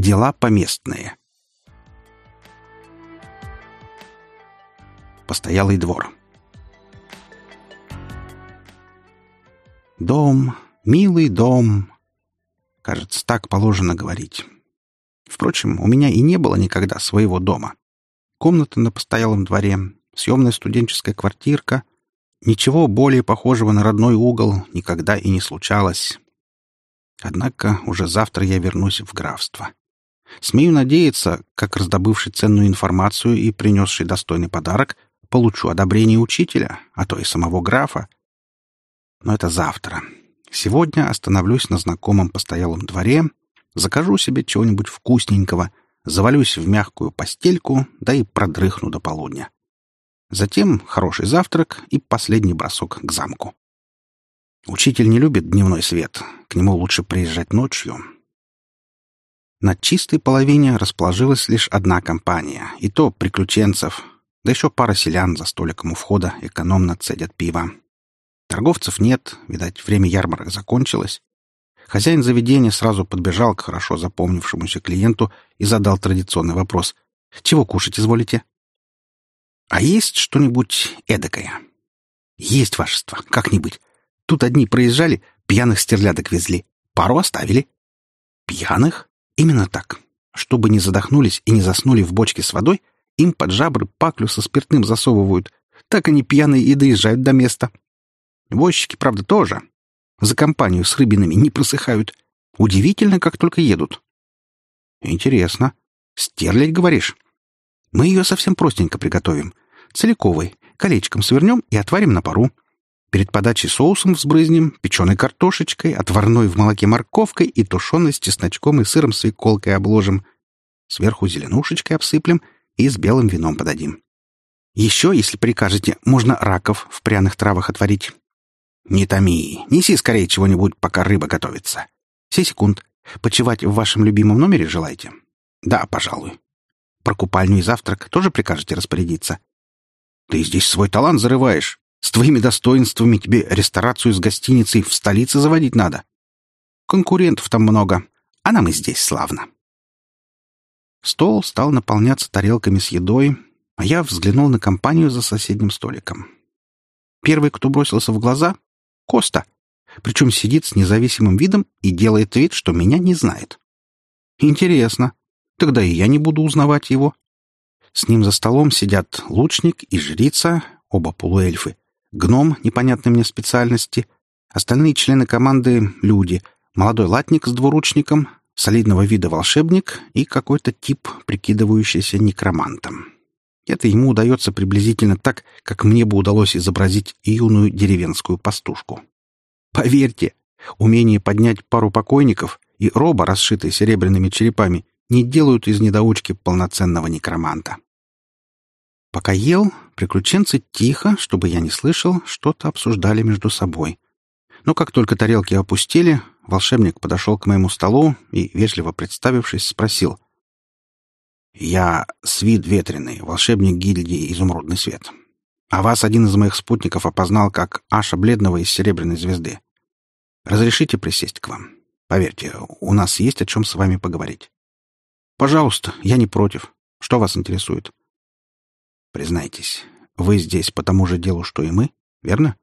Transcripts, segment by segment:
Дела поместные. Постоялый двор. Дом, милый дом. Кажется, так положено говорить. Впрочем, у меня и не было никогда своего дома. Комната на постоялом дворе, съемная студенческая квартирка. Ничего более похожего на родной угол никогда и не случалось. Однако уже завтра я вернусь в графство. Смею надеяться, как раздобывший ценную информацию и принесший достойный подарок, получу одобрение учителя, а то и самого графа. Но это завтра. Сегодня остановлюсь на знакомом постоялом дворе, закажу себе чего-нибудь вкусненького, завалюсь в мягкую постельку, да и продрыхну до полудня. Затем хороший завтрак и последний бросок к замку. Учитель не любит дневной свет, к нему лучше приезжать ночью. На чистой половине расположилась лишь одна компания, и то приключенцев, да еще пара селян за столиком у входа экономно цедят пиво. Торговцев нет, видать, время ярмарок закончилось. Хозяин заведения сразу подбежал к хорошо запомнившемуся клиенту и задал традиционный вопрос: «Чего кушать изволите?» «А есть что-нибудь эдакое?» «Есть, вашество, как-нибудь. Тут одни проезжали, пьяных стерлядок везли. Пару оставили». «Пьяных?» «Именно так. Чтобы не задохнулись и не заснули в бочке с водой, им под жабры паклю со спиртным засовывают. Так они пьяные и доезжают до места. Возчики, правда, тоже. За компанию с рыбинами не просыхают. Удивительно, как только едут». «Интересно. Стерлядь, говоришь?» «Мы ее совсем простенько приготовим. Целиковой. Колечком свернем и отварим на пару. Перед подачей соусом взбрызнем, печеной картошечкой, отварной в молоке морковкой и тушеной с чесночком и сыром свеколкой обложим. Сверху зеленушечкой обсыплем и с белым вином подадим. Еще, если прикажете, можно раков в пряных травах отварить». «Не томи, неси скорее чего-нибудь, пока рыба готовится. Сей секунд. Почевать в вашем любимом номере желаете?» «Да, пожалуй». «Про купальню и завтрак тоже прикажете распорядиться?» «Ты здесь свой талант зарываешь. С твоими достоинствами тебе ресторацию с гостиницей в столице заводить надо. Конкурентов там много, а нам и здесь славно». Стол стал наполняться тарелками с едой, а я взглянул на компанию за соседним столиком. Первый, кто бросился в глаза — Коста, причем сидит с независимым видом и делает вид, что меня не знает. Интересно, тогда и я не буду узнавать его. С ним за столом сидят лучник и жрица, оба полуэльфы, гном непонятной мне специальности, остальные члены команды — люди, молодой латник с двуручником, солидного вида волшебник и какой-то тип, прикидывающийся некромантом. Это ему удается приблизительно так, как мне бы удалось изобразить юную деревенскую пастушку. Поверьте, умение поднять пару покойников и роба, расшитая серебряными черепами, не делают из недоучки полноценного некроманта. Пока ел, приключенцы тихо, чтобы я не слышал, что-то обсуждали между собой. Но как только тарелки опустили, волшебник подошел к моему столу и, вежливо представившись, спросил: «Я Свид Ветреный, волшебник гильдии «Изумрудный свет». А вас один из моих спутников опознал как Аша Бледного из Серебряной звезды. Разрешите присесть к вам? Поверьте, у нас есть о чем с вами поговорить». «Пожалуйста, я не против. Что вас интересует?» «Признайтесь, вы здесь по тому же делу, что и мы, верно?»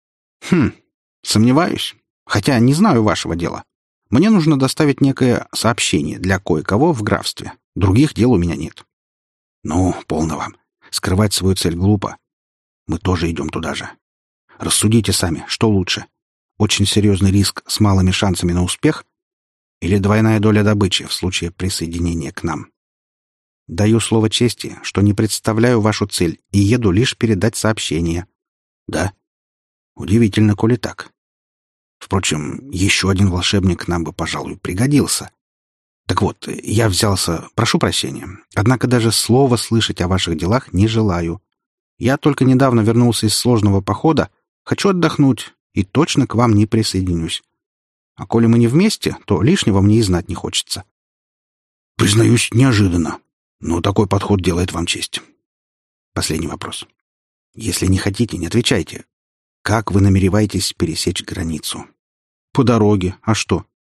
Сомневаюсь. Хотя не знаю вашего дела. Мне нужно доставить некое сообщение для кое-кого в графстве. Других дел у меня нет». «Ну, полно вам. Скрывать свою цель глупо. Мы тоже идем туда же. Рассудите сами, что лучше. Очень серьезный риск с малыми шансами на успех или двойная доля добычи в случае присоединения к нам? Даю слово чести, что не представляю вашу цель и еду лишь передать сообщение». «Да? Удивительно, коли так. Впрочем, еще один волшебник нам бы, пожалуй, пригодился. Так вот, я взялся, прошу прощения, однако даже слова слышать о ваших делах не желаю. Я только недавно вернулся из сложного похода, хочу отдохнуть и точно к вам не присоединюсь. А коли мы не вместе, то лишнего мне и знать не хочется». «Признаюсь, неожиданно, но такой подход делает вам честь». Последний вопрос. Если не хотите, не отвечайте. Как вы намереваетесь пересечь границу? По дороге. А что?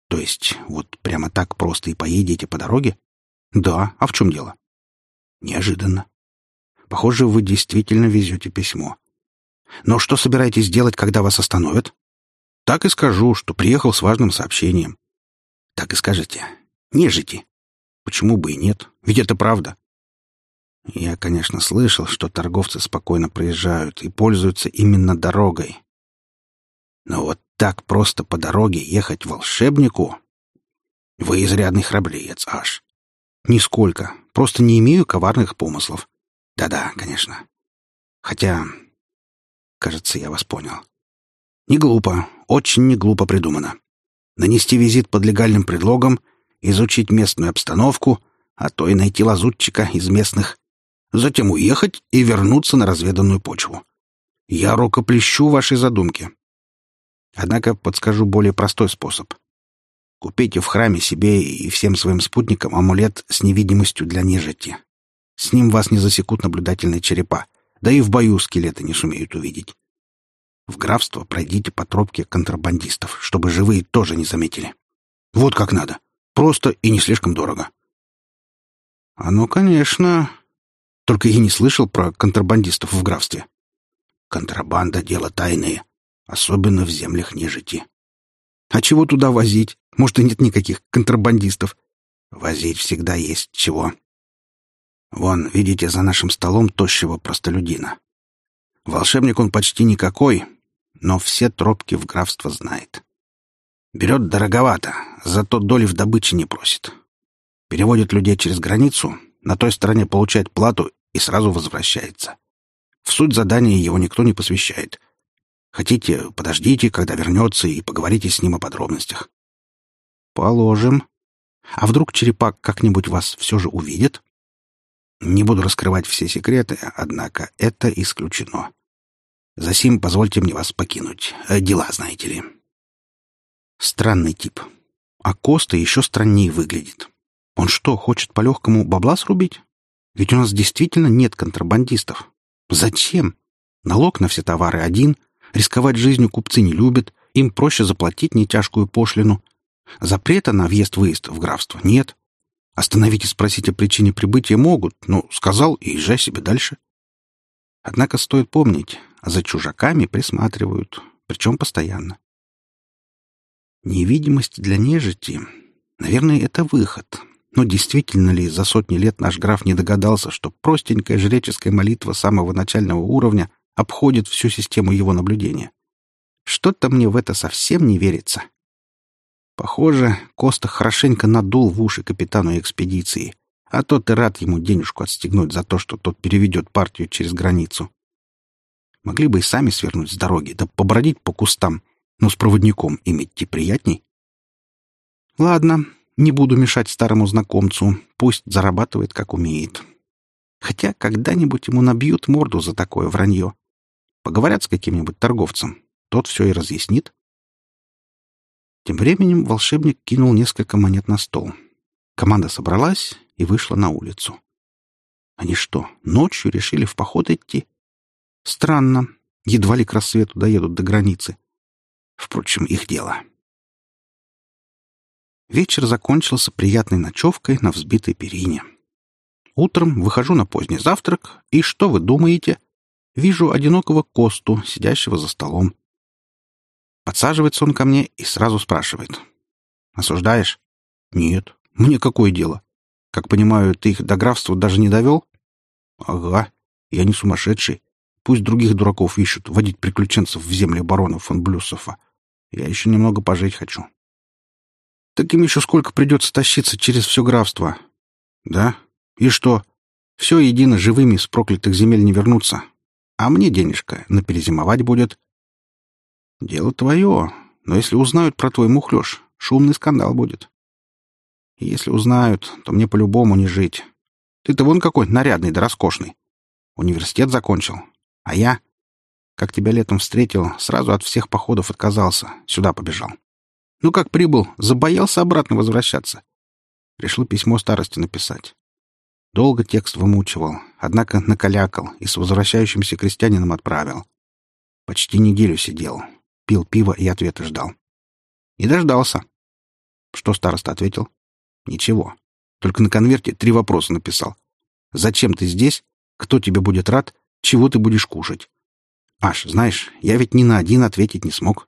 То есть вот прямо так просто и поедете по дороге? Да, а в чем дело? Неожиданно. Похоже, вы действительно везете письмо. Но что собираетесь делать, когда вас остановят? Так и скажу, что приехал с важным сообщением. Так и скажете. Нежити. Почему бы и нет? Ведь это правда. Я, конечно, слышал, что торговцы спокойно проезжают и пользуются именно дорогой. Но вот так просто по дороге ехать волшебнику? Вы изрядный храбреец, аж. Нисколько. Просто не имею коварных помыслов. Да-да, конечно. Хотя, кажется, я вас понял. Не глупо, очень не глупо придумано. Нанести визит под легальным предлогом, изучить местную обстановку, а то и найти лазутчика из местных, затем уехать и вернуться на разведанную почву. Я рукоплещу вашей задумке. Однако подскажу более простой способ. Купите в храме себе и всем своим спутникам амулет с невидимостью для нежити. С ним вас не засекут наблюдательные черепа, да и в бою скелеты не сумеют увидеть. В графство пройдите по тропке контрабандистов, чтобы живые тоже не заметили. Вот как надо. Просто и не слишком дорого. Ну, конечно. Только я не слышал про контрабандистов в графстве. Контрабанда — дело тайное, особенно в землях нежити. А чего туда возить? Может, и нет никаких контрабандистов? Возить всегда есть чего. Вон, видите, за нашим столом тощего простолюдина. Волшебник он почти никакой, но все тропки в графство знает. Берет дороговато, зато доли в добыче не просит. Переводит людей через границу, на той стороне получает плату и сразу возвращается. В суть задания его никто не посвящает. Хотите, подождите, когда вернется, и поговорите с ним о подробностях. Положим. А вдруг черепак как-нибудь вас все же увидит? Не буду раскрывать все секреты, однако это исключено. Засим позвольте мне вас покинуть. Дела, знаете ли. Странный тип. А Коста еще страннее выглядит. Он что, хочет по-легкому бабла срубить? Ведь у нас действительно нет контрабандистов. Зачем? Налог на все товары один, рисковать жизнью купцы не любят, им проще заплатить нетяжкую пошлину. Запрета на въезд-выезд в графство нет. Остановить и спросить о причине прибытия могут, но сказал и езжай себе дальше. Однако стоит помнить, за чужаками присматривают, причем постоянно. Невидимость для нежити, наверное, это выход. Но действительно ли за сотни лет наш граф не догадался, что простенькая жреческая молитва самого начального уровня обходит всю систему его наблюдения? Что-то мне в это совсем не верится. Похоже, Коста хорошенько надул в уши капитану экспедиции, а тот и рад ему денежку отстегнуть за то, что тот переведет партию через границу. Могли бы и сами свернуть с дороги, да побродить по кустам, но с проводником иметь-то приятней. Ладно, не буду мешать старому знакомцу, пусть зарабатывает, как умеет. Хотя когда-нибудь ему набьют морду за такое вранье. Поговорят с каким-нибудь торговцем, тот все и разъяснит. Тем временем волшебник кинул несколько монет на стол. Команда собралась и вышла на улицу. Они что, ночью решили в поход идти? Странно, едва ли к рассвету доедут до границы. Впрочем, их дело. Вечер закончился приятной ночевкой на взбитой перине. Утром выхожу на поздний завтрак, и что вы думаете? Вижу одинокого Косту, сидящего за столом. Подсаживается он ко мне и сразу спрашивает. «Осуждаешь?» «Нет. Мне какое дело? Как понимаю, ты их до графства даже не довел?» «Ага. Я не сумасшедший. Пусть других дураков ищут водить приключенцев в земли барона фон Блюссофа. Я еще немного пожить хочу». «Так им еще сколько придется тащиться через все графство?» «Да? И что? Все едино живыми с проклятых земель не вернутся. А мне денежка на перезимовать будет». «Дело твое, но если узнают про твой мухлёж, шумный скандал будет». «Если узнают, то мне по-любому не жить. Ты-то вон какой нарядный да роскошный. Университет закончил. А я, как тебя летом встретил, сразу от всех походов отказался, сюда побежал. Ну, как прибыл, забоялся обратно возвращаться. Пришло письмо старости написать. Долго текст вымучивал, однако накалякал и с возвращающимся крестьянином отправил. Почти неделю сидел, пил пиво и ответа ждал. И дождался. Что староста ответил? Ничего. Только на конверте 3 вопроса написал. Зачем ты здесь? Кто тебе будет рад? Чего ты будешь кушать? Аш, знаешь, я ведь ни на один ответить не смог.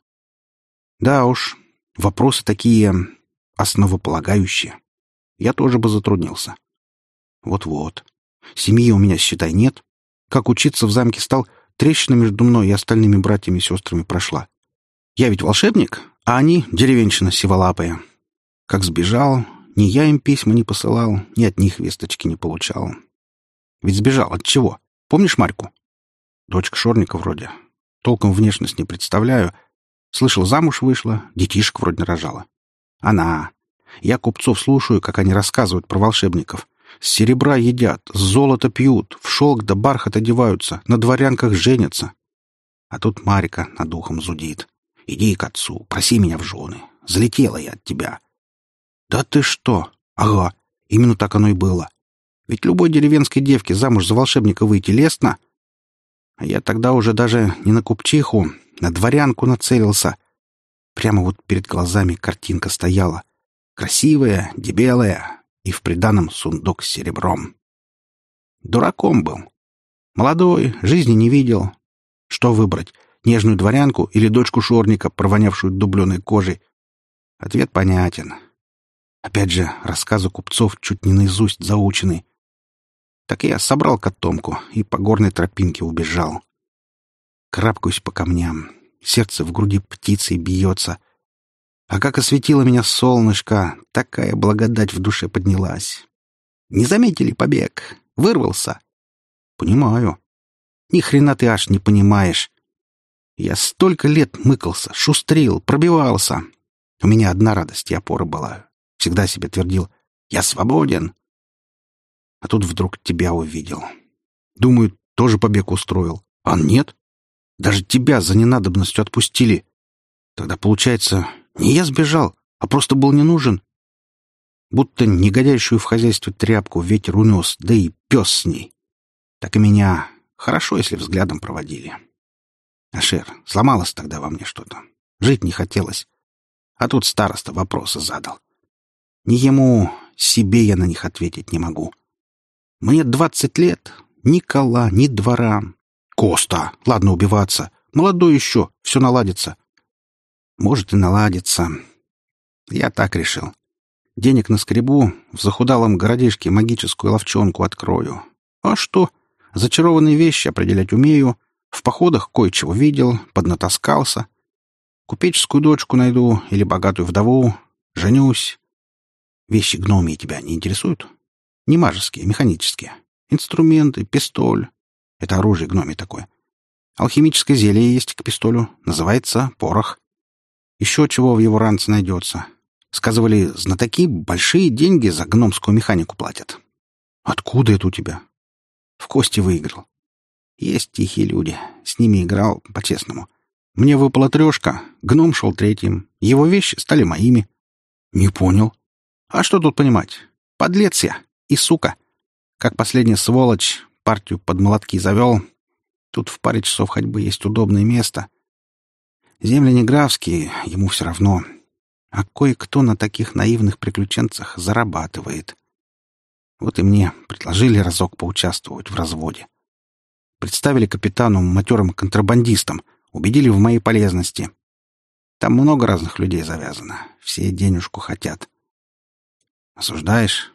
Да уж, вопросы такие основополагающие. Я тоже бы затруднился. Вот-вот. Семьи у меня, считай, нет. Как учиться в замке стал, трещина между мной и остальными братьями и сестрами прошла. Я ведь волшебник, а они — деревенщина сиволапая. Как сбежал, ни я им письма не посылал, ни от них весточки не получал. Ведь сбежал от чего? Помнишь Марьку? Дочка Шорника вроде. Толком внешность не представляю. Слышал, замуж вышла, детишек вроде рожала. Она. Я купцов слушаю, как они рассказывают про волшебников. С серебра едят, с золота пьют, в шелк да бархат одеваются, на дворянках женятся. А тут Марька над ухом зудит. Иди к отцу, проси меня в жены. Залетела я от тебя. Да ты что? Ага, именно так оно и было. Ведь любой деревенской девке замуж за волшебника выйти лестно. А я тогда уже даже не на купчиху, на дворянку нацелился. Прямо вот перед глазами картинка стояла. Красивая, дебелая и в приданом сундук с серебром. Дураком был. Молодой, жизни не видел. Что выбрать, нежную дворянку или дочку шорника, провонявшую дубленой кожей? Ответ понятен. Опять же, рассказы купцов чуть не наизусть заучены. Так я собрал котомку и по горной тропинке убежал. Карабкаюсь по камням. Сердце в груди птицей бьется. А как осветило меня солнышко, такая благодать в душе поднялась. Не заметили побег? Вырвался? Понимаю. Ни хрена ты аж не понимаешь. Я столько лет мыкался, шустрил, пробивался. У меня одна радость и опора была. Всегда себе твердил: я свободен. А тут вдруг тебя увидел. Думаю, тоже побег устроил. А нет. Даже тебя за ненадобностью отпустили. Тогда, получается, не я сбежал, а просто был не нужен. Будто негодяйшую в хозяйстве тряпку ветер унес, да и пес с ней. Так и меня хорошо, если взглядом проводили. Ашер, сломалось тогда во мне что-то. Жить не хотелось. А тут староста вопросы задал. Ни ему, себе я на них ответить не могу. Мне 20 лет, ни кола, ни двора. Коста, ладно убиваться. Молодой еще, все наладится. Может и наладится. Я так решил. Денег наскребу, в захудалом городишке магическую ловчонку открою. А что? Зачарованные вещи определять умею. В походах кое-чего видел, поднатаскался. Купеческую дочку найду или богатую вдову. Женюсь. Вещи гномии тебя не интересуют? Не мажеские, механические. Инструменты, пистоль. Это оружие гномии такое. Алхимическое зелье есть к пистолю. Называется порох. Еще чего в его ранце найдется. Сказывали, знатоки большие деньги за гномскую механику платят. Откуда это у тебя? В кости выиграл. Есть тихие люди. С ними играл по-честному. Мне выпала 3, гном шел 3. Его вещи стали моими. Не понял. А что тут понимать? Подлец я и сука. Как последняя сволочь, партию под молотки завел. Тут в паре часов ходьбы есть удобное место. Земли не графские, ему все равно. А кое-кто на таких наивных приключенцах зарабатывает. Вот и мне предложили разок поучаствовать в разводе. Представили капитану матерым контрабандистам, убедили в моей полезности. Там много разных людей завязано, все денежку хотят. Осуждаешь?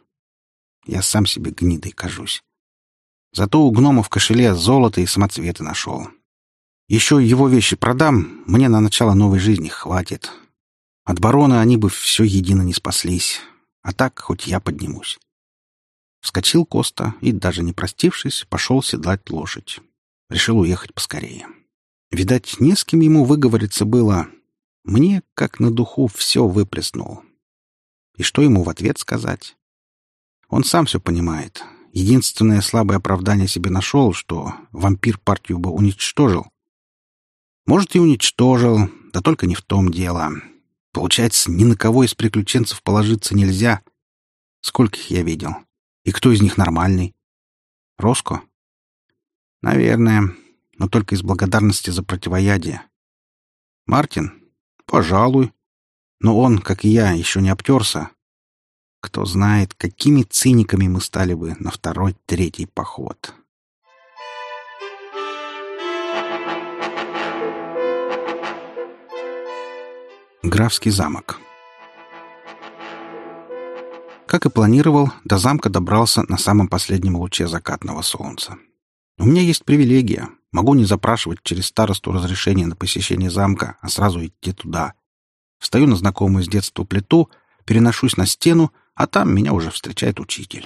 Я сам себе гнидой кажусь. Зато у гнома в кошеле золото и самоцветы нашел. Еще его вещи продам, мне на начало новой жизни хватит. От барона они бы все едино не спаслись. А так хоть я поднимусь. Вскочил Коста и, даже не простившись, пошел седлать лошадь. Решил уехать поскорее. Видать, не с кем ему выговориться было. Мне, как на духу, все выплеснул. И что ему в ответ сказать? Он сам все понимает. Единственное слабое оправдание себе нашел, что вампир партию бы уничтожил. Может, и уничтожил, да только не в том дело. Получается, ни на кого из приключенцев положиться нельзя. Скольких я видел? И кто из них нормальный? Роско? Наверное, но только из благодарности за противоядие. Мартин? Пожалуй. Но он, как и я, еще не обтерся. Кто знает, какими циниками мы стали бы на второй, третий поход. Графский замок. Как и планировал, до замка добрался на самом последнем луче закатного солнца. У меня есть привилегия. Могу не запрашивать через старосту разрешение на посещение замка, а сразу идти туда. Встаю на знакомую с детства плиту, переношусь на стену, а там меня уже встречает учитель.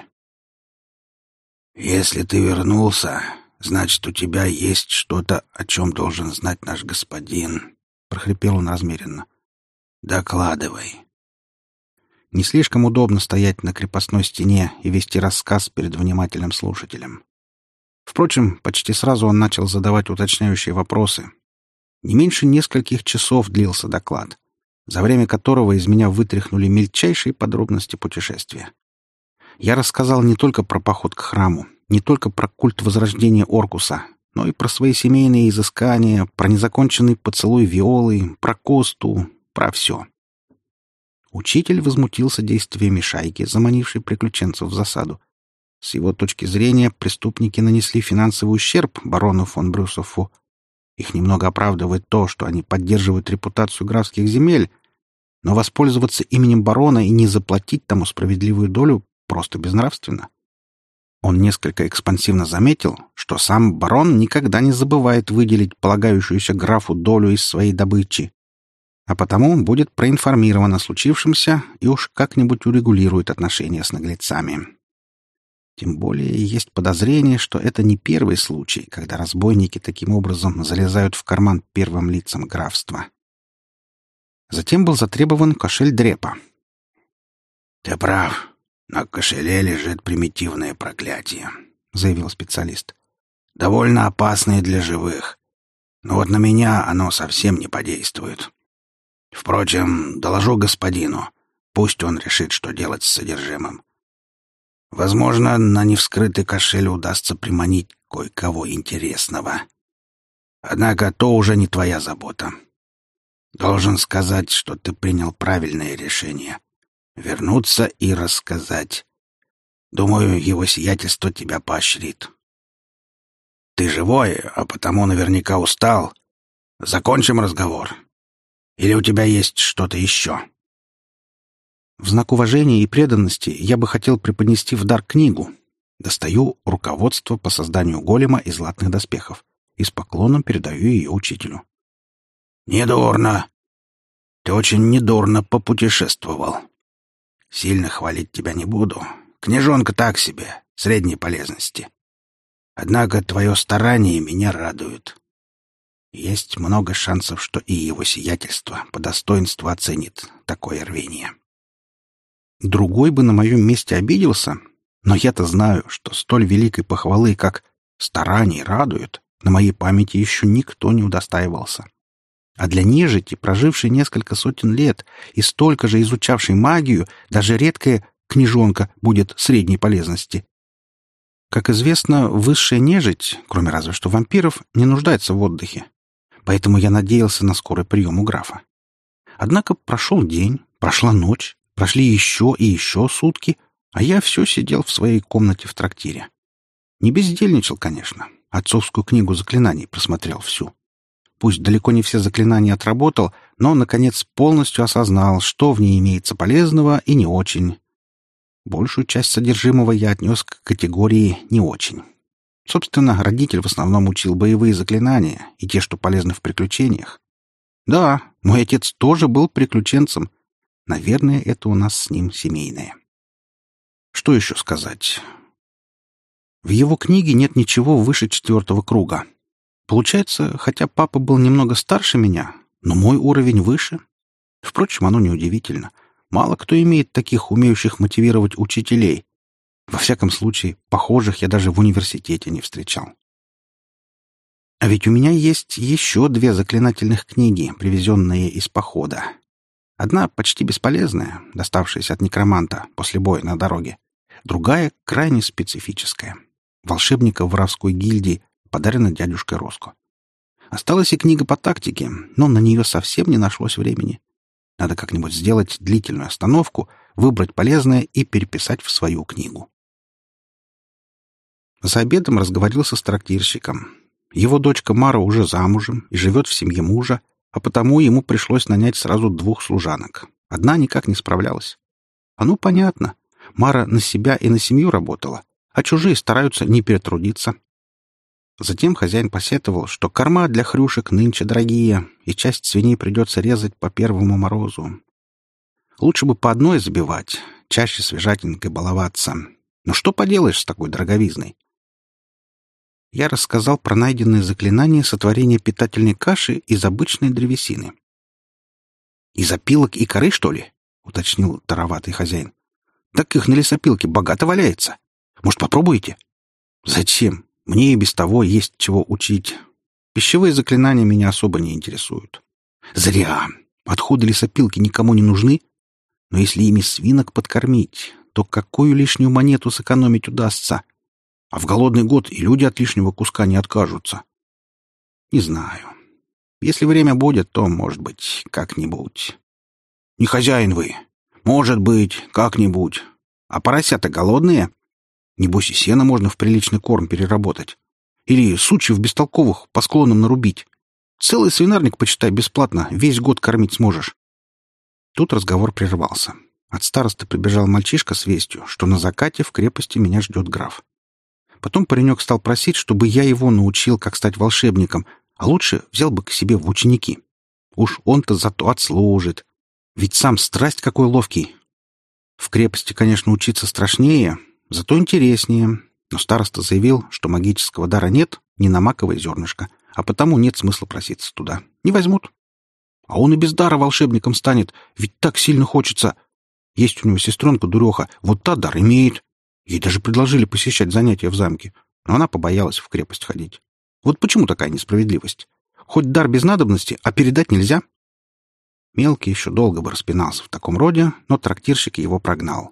«Если ты вернулся, значит, у тебя есть что-то, о чем должен знать наш господин», — прохрипел он размеренно. «Докладывай». Не слишком удобно стоять на крепостной стене и вести рассказ перед внимательным слушателем. Впрочем, почти сразу он начал задавать уточняющие вопросы. Не меньше нескольких часов длился доклад, за время которого из меня вытряхнули мельчайшие подробности путешествия. Я рассказал не только про поход к храму, не только про культ возрождения Оркуса, но и про свои семейные изыскания, про незаконченный поцелуй Виолы, про Косту, про все. Учитель возмутился действиями шайки, заманившей приключенцев в засаду. С его точки зрения, преступники нанесли финансовый ущерб барону фон Брюсофу. Их немного оправдывает то, что они поддерживают репутацию графских земель, но воспользоваться именем барона и не заплатить тому справедливую долю просто безнравственно. Он несколько экспансивно заметил, что сам барон никогда не забывает выделить полагающуюся графу долю из своей добычи, а потому будет проинформирован о случившемся и уж как-нибудь урегулирует отношения с наглецами. Тем более есть подозрение, что это не первый случай, когда разбойники таким образом залезают в карман первым лицам графства. Затем был затребован кошель Дрепа. «Ты прав. На кошеле лежит примитивное проклятие», — заявил специалист. «Довольно опасное для живых. Но вот на меня оно совсем не подействует. Впрочем, доложу господину. Пусть он решит, что делать с содержимым. Возможно, на невскрытый кошель удастся приманить кое-кого интересного. Однако то уже не твоя забота. Должен сказать, что ты принял правильное решение. Вернуться и рассказать. Думаю, его сиятельство тебя поощрит. Ты живой, а потому наверняка устал. Закончим разговор. Или у тебя есть что-то еще?» В знак уважения и преданности я бы хотел преподнести в дар книгу. Достаю руководство по созданию голема из латных доспехов и с поклоном передаю ее учителю. «Недурно. Ты очень недурно попутешествовал. Сильно хвалить тебя не буду. Книжонка так себе, средней полезности. Однако твое старание меня радует. Есть много шансов, что и его сиятельство по достоинству оценит такое рвение». Другой бы на моем месте обиделся, но я-то знаю, что столь великой похвалы, как «старание радует», на моей памяти еще никто не удостаивался. А для нежити, прожившей несколько сотен лет и столько же изучавшей магию, даже редкая книжонка будет средней полезности. Как известно, высшая нежить, кроме разве что вампиров, не нуждается в отдыхе. Поэтому я надеялся на скорый прием у графа. Однако прошел день, прошла ночь, прошли еще и еще сутки, а я все сидел в своей комнате в трактире. Не бездельничал, конечно. Отцовскую книгу заклинаний просмотрел всю. Пусть далеко не все заклинания отработал, но, наконец, полностью осознал, что в ней имеется полезного и не очень. Большую часть содержимого я отнес к категории «не очень». Собственно, родитель в основном учил боевые заклинания и те, что полезны в приключениях. Да, мой отец тоже был приключенцем. Наверное, это у нас с ним семейное. Что еще сказать? В его книге нет ничего выше 4 круга. Получается, хотя папа был немного старше меня, но мой уровень выше. Впрочем, оно неудивительно. Мало кто имеет таких умеющих мотивировать учителей. Во всяком случае, похожих я даже в университете не встречал. А ведь у меня есть еще 2 заклинательных книги, привезенные из похода. Одна почти бесполезная, доставшаяся от некроманта после боя на дороге. Другая крайне специфическая. Волшебника в воровской гильдии, подарена дядюшкой Роско. Осталась и книга по тактике, но на нее совсем не нашлось времени. Надо как-нибудь сделать длительную остановку, выбрать полезное и переписать в свою книгу. За обедом разговорился с трактирщиком. Его дочка Мара уже замужем и живет в семье мужа, а потому ему пришлось нанять сразу 2 служанок. Одна никак не справлялась. Ну, понятно. Мара на себя и на семью работала, а чужие стараются не перетрудиться. Затем хозяин посетовал, что корма для хрюшек нынче дорогие, и часть свиней придется резать по первому морозу. Лучше бы по одной забивать, чаще свежатенькой баловаться. Но что поделаешь с такой дороговизной? Я рассказал про найденные заклинания сотворения питательной каши из обычной древесины. «Из опилок и коры, что ли?» — уточнил тароватый хозяин. «Так их на лесопилке богато валяется. Может, попробуете?» «Зачем? Мне и без того есть чего учить. Пищевые заклинания меня особо не интересуют». «Зря. Отходы лесопилки никому не нужны. Но если ими свинок подкормить, то какую лишнюю монету сэкономить удастся? А в голодный год и люди от лишнего куска не откажутся. Не знаю. Если время будет, то, может быть, как-нибудь. Не хозяин вы. Может быть, как-нибудь. А поросята голодные? Небось и сено можно в приличный корм переработать. Или сучьев бестолковых по склонам нарубить. Целый свинарник, почитай, бесплатно, весь год кормить сможешь. Тут разговор прервался. От старосты прибежал мальчишка с вестью, что на закате в крепости меня ждет граф. Потом паренек стал просить, чтобы я его научил, как стать волшебником, а лучше взял бы к себе в ученики. Уж он-то зато отслужит. Ведь сам страсть какой ловкий. В крепости, конечно, учиться страшнее, зато интереснее. Но староста заявил, что магического дара нет, ни на маковое зернышко, а потому нет смысла проситься туда. Не возьмут. А он и без дара волшебником станет, ведь так сильно хочется. Есть у него сестренка-дуреха, вот та дар имеет. Ей даже предложили посещать занятия в замке, но она побоялась в крепость ходить. Вот почему такая несправедливость? Хоть дар без надобности, а передать нельзя? Мелкий еще долго бы распинался в таком роде, но трактирщик его прогнал.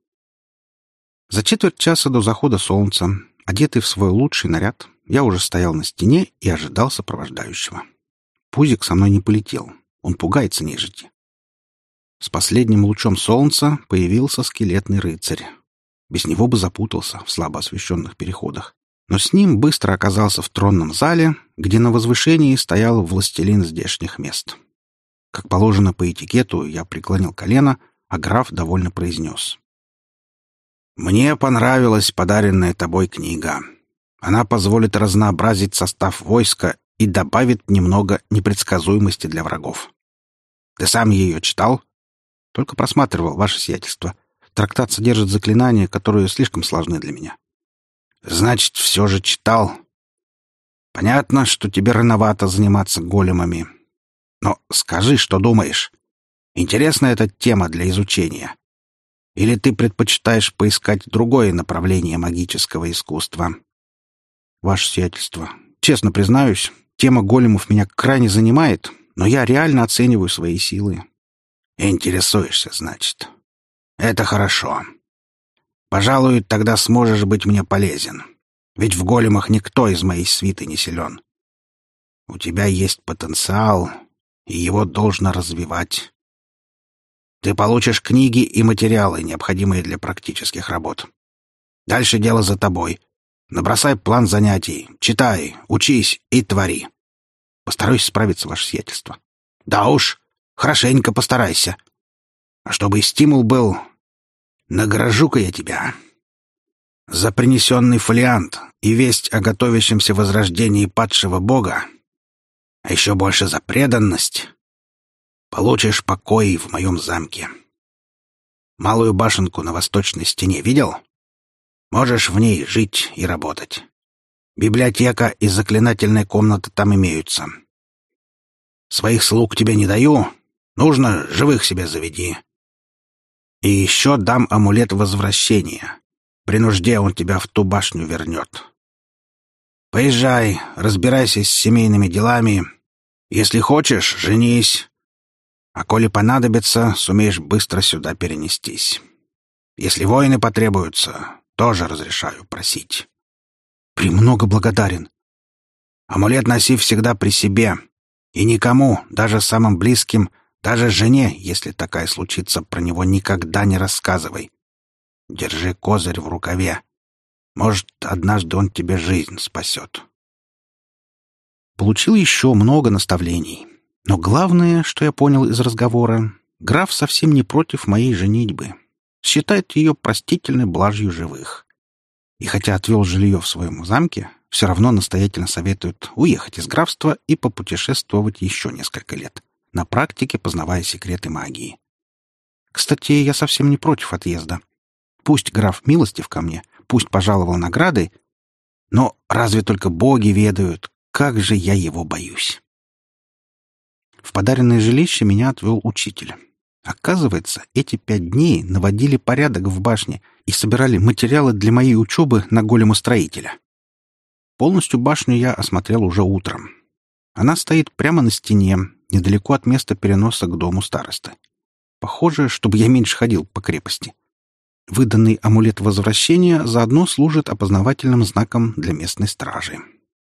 За четверть часа до захода солнца, одетый в свой лучший наряд, я уже стоял на стене и ожидал сопровождающего. Пузик со мной не полетел, он пугается нежити. С последним лучом солнца появился скелетный рыцарь. Без него бы запутался в слабо освещенных переходах. Но с ним быстро оказался в тронном зале, где на возвышении стоял властелин здешних мест. Как положено по этикету, я преклонил колено, а граф довольно произнес. «Мне понравилась подаренная тобой книга. Она позволит разнообразить состав войска и добавит немного непредсказуемости для врагов. Ты сам ее читал?» «Только просматривал, ваше сиятельство. Трактат содержит заклинания, которые слишком сложны для меня». «Значит, все же читал. Понятно, что тебе рановато заниматься големами. Но скажи, что думаешь. Интересна эта тема для изучения? Или ты предпочитаешь поискать другое направление магического искусства?» «Ваше сиятельство, честно признаюсь, тема големов меня крайне занимает, но я реально оцениваю свои силы». «Интересуешься, значит. Это хорошо. Пожалуй, тогда сможешь быть мне полезен. Ведь в големах никто из моей свиты не силен. У тебя есть потенциал, и его должно развивать. Ты получишь книги и материалы, необходимые для практических работ. Дальше дело за тобой. Набросай план занятий, читай, учись и твори. Постараюсь справиться, ваше сиятельство». «Да уж, хорошенько постарайся. А чтобы и стимул был, награжу-ка я тебя. За принесенный фолиант и весть о готовящемся возрождении падшего бога, а еще больше за преданность, получишь покой в моем замке. Малую башенку на восточной стене видел? Можешь в ней жить и работать. Библиотека и заклинательная комната там имеются. Своих слуг тебе не даю, нужно, живых себе заведи. И еще дам амулет возвращения. При нужде он тебя в ту башню вернет. Поезжай, разбирайся с семейными делами. Если хочешь, женись. А коли понадобится, сумеешь быстро сюда перенестись. Если воины потребуются, тоже разрешаю просить. Премного благодарен. Амулет носи всегда при себе. И никому, даже самым близким, Даже жене, если такая случится, про него никогда не рассказывай. Держи козырь в рукаве. Может, однажды он тебе жизнь спасет. Получил еще много наставлений. Но главное, что я понял из разговора, граф совсем не против моей женитьбы. Считает ее простительной блажью живых. И хотя отвел жилье в своем замке, все равно настоятельно советует уехать из графства и попутешествовать еще несколько лет, на практике познавая секреты магии. Кстати, я совсем не против отъезда. Пусть граф милостив ко мне, пусть пожаловал наградой, но разве только боги ведают, как же я его боюсь. В подаренное жилище меня отвел учитель. Оказывается, эти 5 дней наводили порядок в башне и собирали материалы для моей учебы на големостроителя. Полностью башню я осмотрел уже утром. Она стоит прямо на стене, недалеко от места переноса к дому старосты. Похоже, чтобы я меньше ходил по крепости. Выданный амулет возвращения заодно служит опознавательным знаком для местной стражи.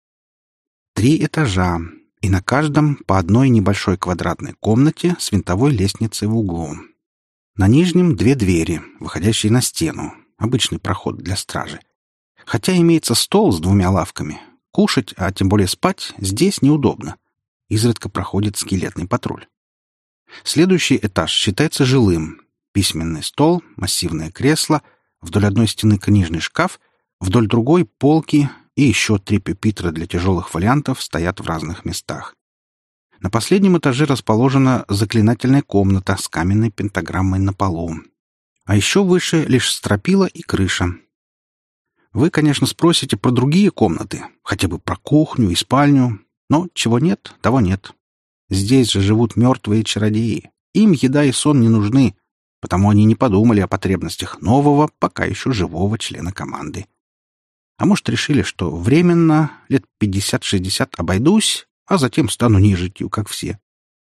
3 этажа, и на каждом по одной небольшой квадратной комнате с винтовой лестницей в углу. На нижнем 2 двери, выходящие на стену, обычный проход для стражи. Хотя имеется стол с 2 лавками, кушать, а тем более спать, здесь неудобно. Изредка проходит скелетный патруль. Следующий этаж считается жилым. Письменный стол, массивное кресло, вдоль одной стены книжный шкаф, вдоль другой — полки, и еще 3 пюпитра для тяжелых фолиантов стоят в разных местах. На последнем этаже расположена заклинательная комната с каменной пентаграммой на полу. А еще выше лишь стропила и крыша. Вы, конечно, спросите про другие комнаты, хотя бы про кухню и спальню, но чего нет, того нет. Здесь же живут мертвые чародеи. Им еда и сон не нужны, потому они не подумали о потребностях нового, пока еще живого члена команды. А может, решили, что временно, лет 50-60 обойдусь, а затем стану нежитью, как все.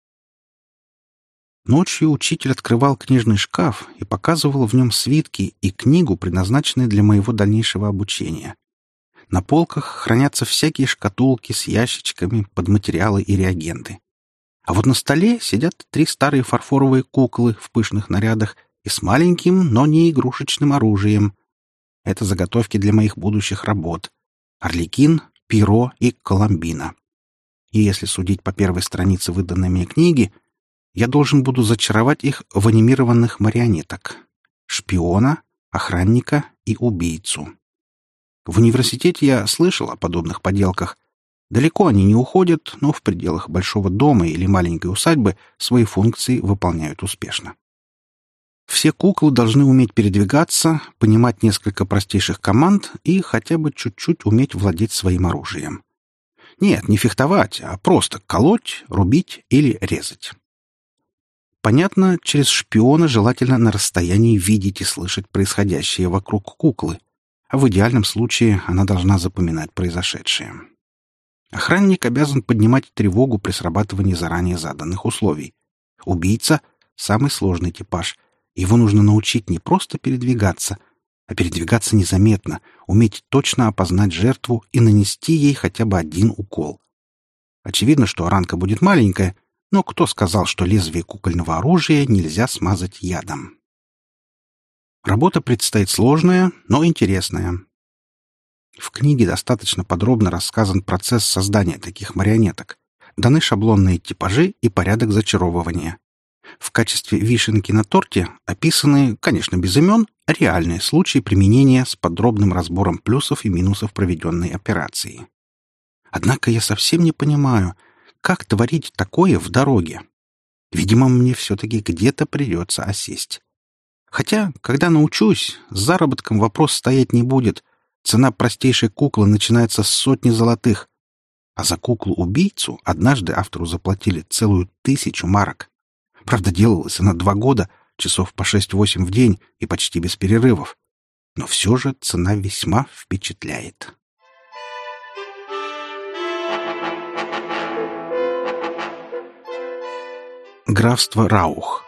Ночью учитель открывал книжный шкаф и показывал в нем свитки и книгу, предназначенные для моего дальнейшего обучения. На полках хранятся всякие шкатулки с ящичками под материалы и реагенты. А вот на столе сидят 3 старые фарфоровые куклы в пышных нарядах и с маленьким, но не игрушечным оружием. Это заготовки для моих будущих работ. Арлекин, Пиро и Коломбина. И если судить по первой странице выданной мне книги, я должен буду зачаровать их в анимированных марионеток. Шпиона, охранника и убийцу. В университете я слышал о подобных поделках. Далеко они не уходят, но в пределах большого дома или маленькой усадьбы свои функции выполняют успешно. Все куклы должны уметь передвигаться, понимать несколько простейших команд и хотя бы чуть-чуть уметь владеть своим оружием. Нет, не фехтовать, а просто колоть, рубить или резать. Понятно, через шпиона желательно на расстоянии видеть и слышать происходящее вокруг куклы, а в идеальном случае она должна запоминать произошедшее. Охранник обязан поднимать тревогу при срабатывании заранее заданных условий. Убийца — самый сложный типаж. Его нужно научить не просто передвигаться, а передвигаться незаметно, уметь точно опознать жертву и нанести ей хотя бы 1 укол. Очевидно, что ранка будет маленькая, но кто сказал, что лезвие кукольного оружия нельзя смазать ядом? Работа предстоит сложная, но интересная. В книге достаточно подробно рассказан процесс создания таких марионеток. Даны шаблонные типажи и порядок зачаровывания. В качестве вишенки на торте описаны, конечно, без имен, реальные случаи применения с подробным разбором плюсов и минусов проведенной операции. Однако я совсем не понимаю, как творить такое в дороге. Видимо, мне все-таки где-то придется осесть. Хотя, когда научусь, с заработком вопрос стоять не будет. Цена простейшей куклы начинается с 100 золотых. А за куклу-убийцу однажды автору заплатили целую 1000 марок. Правда, делалась она 2 года, часов по 6-8 в день и почти без перерывов. Но все же цена весьма впечатляет. Графство Раух.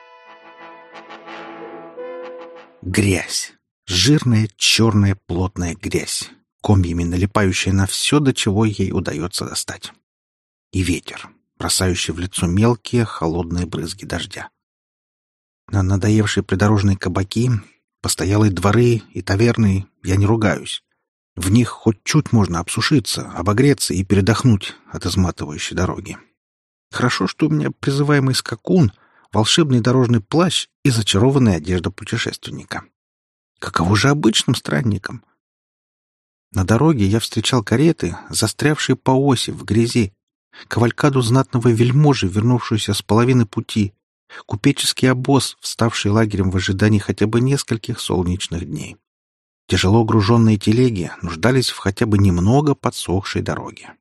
Грязь. Жирная, черная, плотная грязь, комьями налипающая на все, до чего ей удается достать. И ветер. бросающие в лицо мелкие холодные брызги дождя. На надоевшие придорожные кабаки, постоялые дворы и таверны я не ругаюсь. В них хоть чуть можно обсушиться, обогреться и передохнуть от изматывающей дороги. Хорошо, что у меня призываемый скакун, волшебный дорожный плащ и зачарованная одежда путешественника. Каково же обычным странникам? На дороге я встречал кареты, застрявшие по оси в грязи, кавалькаду знатного вельможи, вернувшуюся с половины пути, купеческий обоз, вставший лагерем в ожидании хотя бы нескольких солнечных дней. Тяжело груженные телеги нуждались в хотя бы немного подсохшей дороге.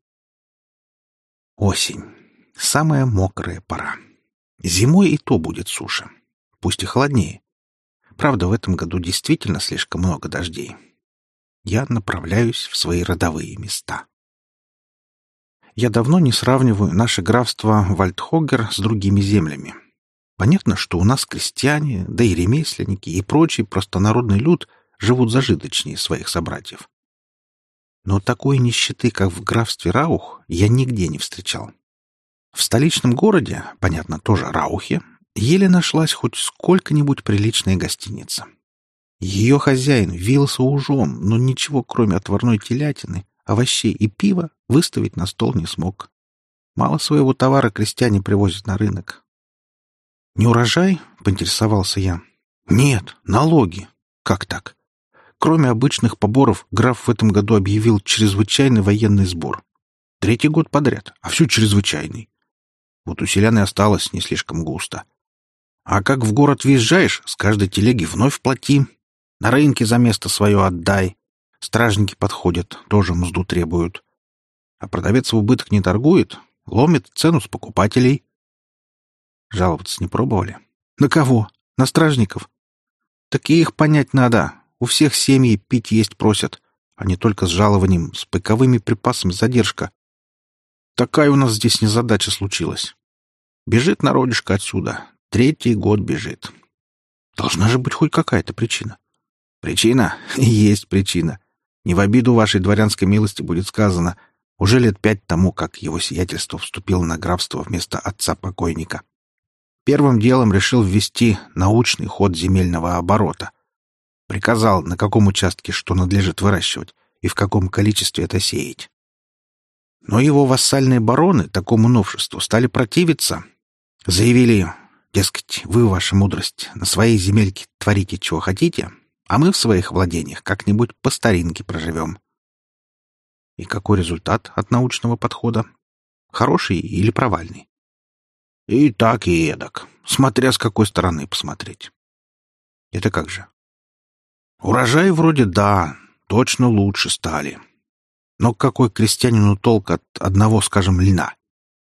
Осень. Самая мокрая пора. Зимой и то будет суше. Пусть и холоднее. Правда, в этом году действительно слишком много дождей. Я направляюсь в свои родовые места. Я давно не сравниваю наше графство Вальдхоггер с другими землями. Понятно, что у нас крестьяне, да и ремесленники, и прочий простонародный люд живут зажиточнее своих собратьев. Но такой нищеты, как в графстве Раух, я нигде не встречал. В столичном городе, понятно, тоже Раухе, еле нашлась хоть сколько-нибудь приличная гостиница. Ее хозяин вился ужом, но ничего, кроме отварной телятины, овощей и пива, выставить на стол не смог. Мало своего товара крестьяне привозят на рынок. «Не урожай?» — поинтересовался я. «Нет, налоги. Как так? Кроме обычных поборов, граф в этом году объявил чрезвычайный военный сбор. 3-й год подряд, а все чрезвычайный. Вот у селян и осталось не слишком густо. А как в город въезжаешь, с каждой телеги вновь плати. На рынке за место свое отдай. Стражники подходят, тоже мзду требуют. А продавец в убыток не торгует, ломит цену с покупателей». Жаловаться не пробовали? На кого? На стражников? Так и их понять надо. У всех семьи пить есть просят, а не только с жалованием, с пайковыми припасами задержка. Такая у нас здесь незадача случилась. Бежит народишко отсюда. 3-й год бежит. Должна же быть хоть какая-то причина. Причина? Есть причина. Не в обиду вашей дворянской милости будет сказано. Уже лет 5 тому, как его сиятельство вступило на графство вместо отца покойника. Первым делом решил ввести научный ход земельного оборота. Приказал, на каком участке что надлежит выращивать и в каком количестве это сеять. Но его вассальные бароны такому новшеству стали противиться. Заявили, дескать, вы, ваша мудрость, на своей земельке творите, чего хотите, а мы в своих владениях как-нибудь по старинке проживем. И какой результат от научного подхода? Хороший или провальный? И так, и эдак, смотря с какой стороны посмотреть. Это как же? Урожай вроде да, точно лучше стали. Но какой крестьянину толк от одного, скажем, льна?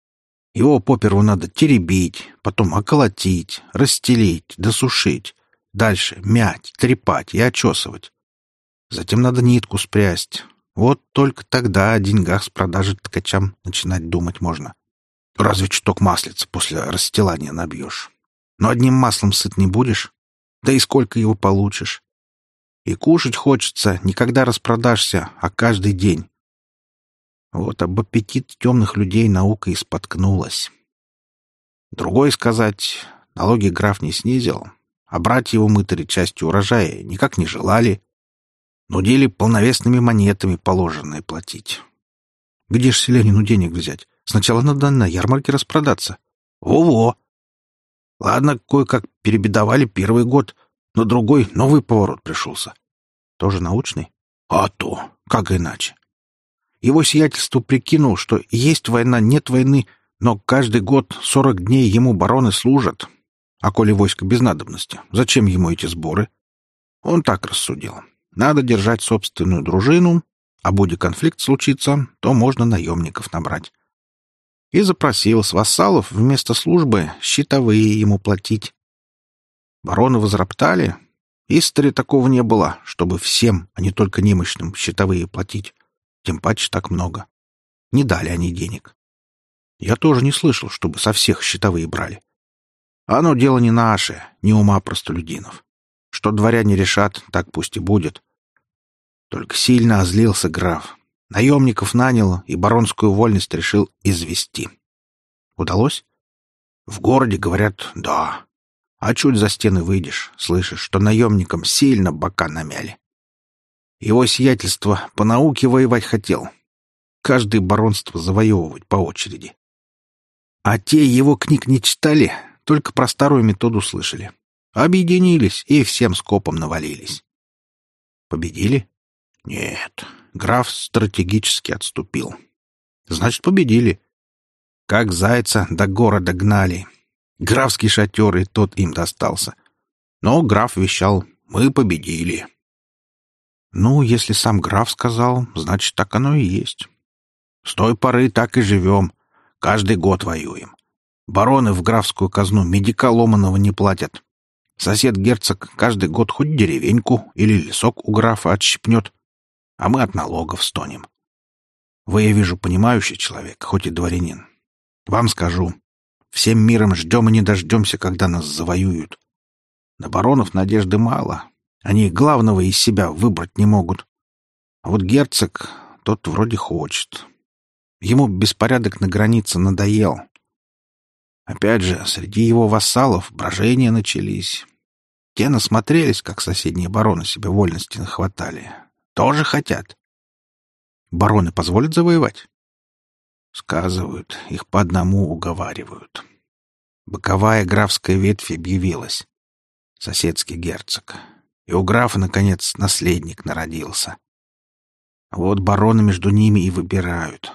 Его поперву надо теребить, потом околотить, расстелить, досушить, дальше мять, трепать и очесывать. Затем надо нитку спрясть. Вот только тогда о деньгах с продажи ткачам начинать думать можно. Разве чуток маслица после расстилания набьешь. Но одним маслом сыт не будешь. Да и сколько его получишь. И кушать хочется не когда распродашься, а каждый день. Вот об аппетит темных людей наука и споткнулась. Другой сказать, налоги граф не снизил, а брать его мытари частью урожая никак не желали. Нудили полновесными монетами положенное платить. Где ж селянину денег взять? Сначала надо на ярмарке распродаться. Во-во! Ладно, кое-как перебедовали 1-й год, но другой новый поворот пришелся. Тоже научный? А то! Как иначе? Его сиятельство прикинул, что есть война, нет войны, но каждый год 40 дней ему бароны служат. А коли войско без надобности, зачем ему эти сборы? Он так рассудил. Надо держать собственную дружину, а будет конфликт случиться, то можно наемников набрать. И запросил с вассалов вместо службы щитовые ему платить. Бароны возроптали. Истори такого не было, чтобы всем, а не только немощным, щитовые платить. Тем паче так много. Не дали они денег. Я тоже не слышал, чтобы со всех щитовые брали. Оно дело не наше, не ума простолюдинов. Что дворяне решат, так пусть и будет. Только сильно озлился граф. Наемников нанял и баронскую вольность решил извести. Удалось? В городе, говорят, да. А чуть за стены выйдешь, слышишь, что наемникам сильно бока намяли. Его сиятельство по науке воевать хотел. Каждое баронство завоевывать по очереди. А те его книг не читали, только про старую методу слышали. Объединились и всем скопом навалились. Победили? Нет, граф стратегически отступил. Значит, победили. Как зайца до города гнали. Графский шатер и тот им достался. Но граф вещал: мы победили. Ну, если сам граф сказал, значит, так оно и есть. С той поры так и живем. Каждый год воюем. Бароны в графскую казну медика ломаного не платят. Сосед-герцог каждый год хоть деревеньку или лесок у графа отщипнет, а мы от налогов стонем. Вы, я вижу, понимающий человек, хоть и дворянин. Вам скажу, всем миром ждем и не дождемся, когда нас завоюют. На баронов надежды мало. Они главного из себя выбрать не могут. А вот герцог, тот вроде хочет. Ему беспорядок на границе надоел. Опять же, среди его вассалов брожения начались. Те насмотрелись, как соседние бароны себе вольности нахватали. Тоже хотят. Бароны позволят завоевать? Сказывают, их по одному уговаривают. Боковая графская ветвь объявилась. Соседский герцог. И у графа, наконец, наследник народился. Вот бароны между ними и выбирают.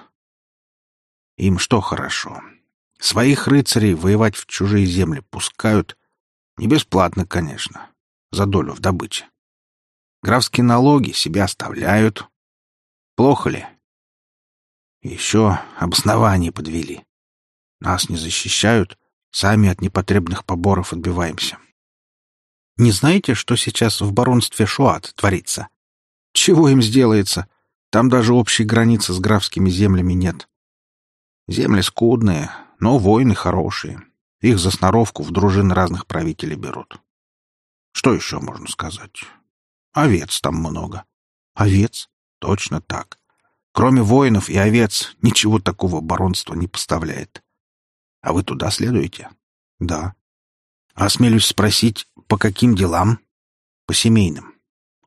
Им что хорошо? Своих рыцарей воевать в чужие земли пускают. Не бесплатно, конечно. За долю в добыче. Графские налоги себе оставляют. Плохо ли? Еще обоснование подвели. Нас не защищают, сами от непотребных поборов отбиваемся. Не знаете, что сейчас в баронстве Шуат творится? Чего им сделается? Там даже общей границы с графскими землями нет. Земли скудные, но воины хорошие. Их за сноровку в дружины разных правителей берут. Что еще можно сказать? Овец там много. Овец? Точно так. Кроме воинов и овец, ничего такого баронство не поставляет. А вы туда следуете? Да. Осмелюсь спросить, по каким делам? По семейным.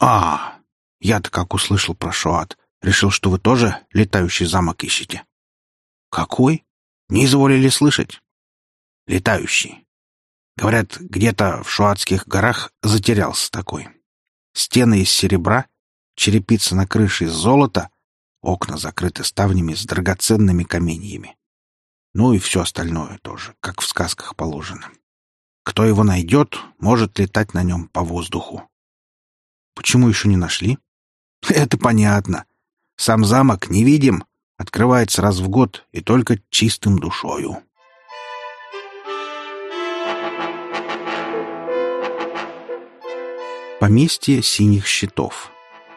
Я-то как услышал про Шуат, решил, что вы тоже летающий замок ищете. Какой? Не изволили слышать? Летающий. Говорят, где-то в Шуатских горах затерялся такой. Стены из серебра, черепица на крыше из золота, окна закрыты ставнями с драгоценными каменьями. Ну и все остальное тоже, как в сказках положено. Кто его найдет, может летать на нем по воздуху. Почему еще не нашли? Это понятно. Сам замок невидим, открывается раз в год и только чистым душою. Поместье синих щитов.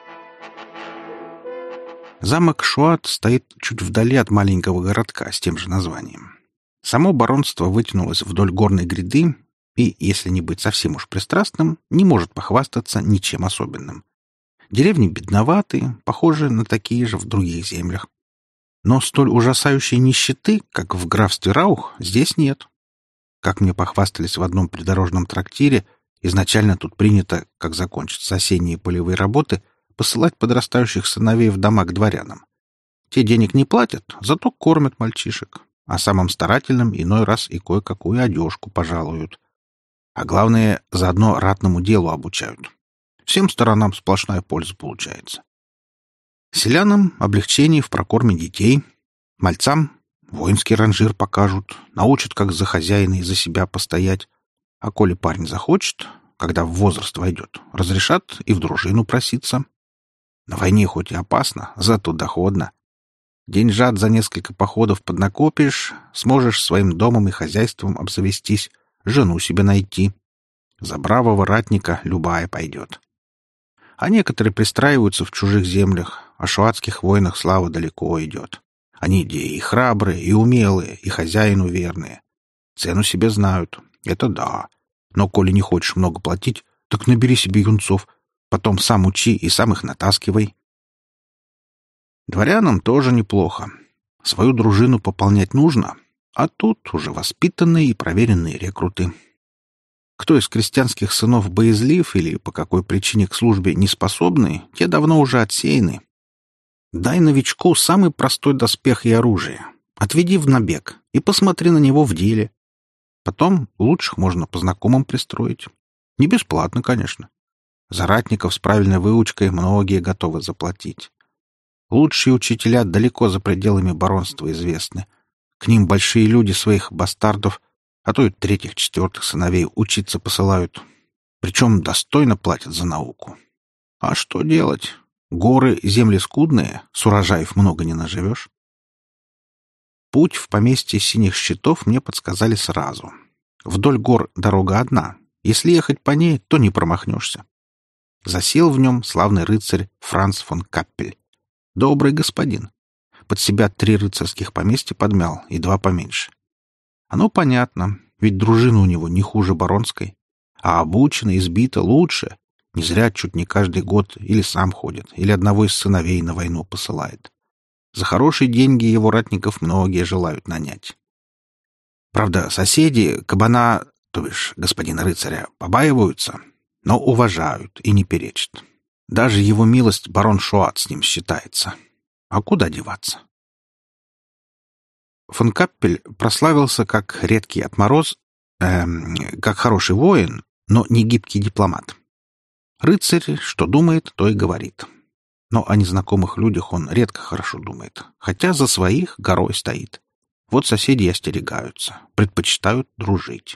Замок Шуат стоит чуть вдали от маленького городка с тем же названием. Само баронство вытянулось вдоль горной гряды и, если не быть совсем уж пристрастным, не может похвастаться ничем особенным. Деревни бедноваты, похожи на такие же в других землях. Но столь ужасающей нищеты, как в графстве Раух, здесь нет. Как мне похвастались в одном придорожном трактире, изначально тут принято, как закончатся осенние полевые работы, посылать подрастающих сыновей в дома к дворянам. Те денег не платят, зато кормят мальчишек, а самым старательным иной раз и кое-какую одежку пожалуют. А главное, заодно ратному делу обучают. Всем сторонам сплошная польза получается. Селянам облегчение в прокорме детей, мальцам воинский ранжир покажут, научат, как за хозяина и за себя постоять, а коли парень захочет, когда в возраст войдет, разрешат и в дружину проситься. На войне хоть и опасно, зато доходно. Деньжат за несколько походов поднакопишь, сможешь своим домом и хозяйством обзавестись, жену себе найти. За бравого ратника любая пойдет. А некоторые пристраиваются в чужих землях, о шуатских войнах слава далеко идет. Они и храбрые, и умелые, и хозяину верные. Цену себе знают, это да. Но коли не хочешь много платить, так набери себе юнцов, потом сам учи и сам их натаскивай. Дворянам тоже неплохо. Свою дружину пополнять нужно, А тут уже воспитанные и проверенные рекруты. Кто из крестьянских сынов боязлив или по какой причине к службе не способны, те давно уже отсеяны. Дай новичку самый простой доспех и оружие. Отведи в набег и посмотри на него в деле. Потом лучших можно по знакомым пристроить. Не бесплатно, конечно. За ратников с правильной выучкой многие готовы заплатить. Лучшие учителя далеко за пределами баронства известны. К ним большие люди своих бастардов, а то и третьих-четвертых сыновей учиться посылают. Причем достойно платят за науку. А что делать? Горы — земли скудные, с урожаев много не наживешь. Путь в поместье Синих Щитов мне подсказали сразу. Вдоль гор дорога одна. Если ехать по ней, то не промахнешься. Засел в нем славный рыцарь Франц фон Каппель. Добрый господин. Под себя 3 рыцарских поместья подмял и 2 поменьше. Оно понятно, ведь дружина у него не хуже баронской. А обучена, избита лучше. Не зря чуть не каждый год или сам ходит, или одного из сыновей на войну посылает. За хорошие деньги его ратников многие желают нанять. Правда, соседи кабана, то бишь господина рыцаря, побаиваются, но уважают и не перечат. Даже его милость барон Шуат с ним считается. А куда деваться? Фон Каппель прославился как редкий отмороз, как хороший воин, но не гибкий дипломат. Рыцарь, что думает, то и говорит. Но о незнакомых людях он редко хорошо думает, хотя за своих горой стоит. Вот соседи остерегаются, предпочитают дружить.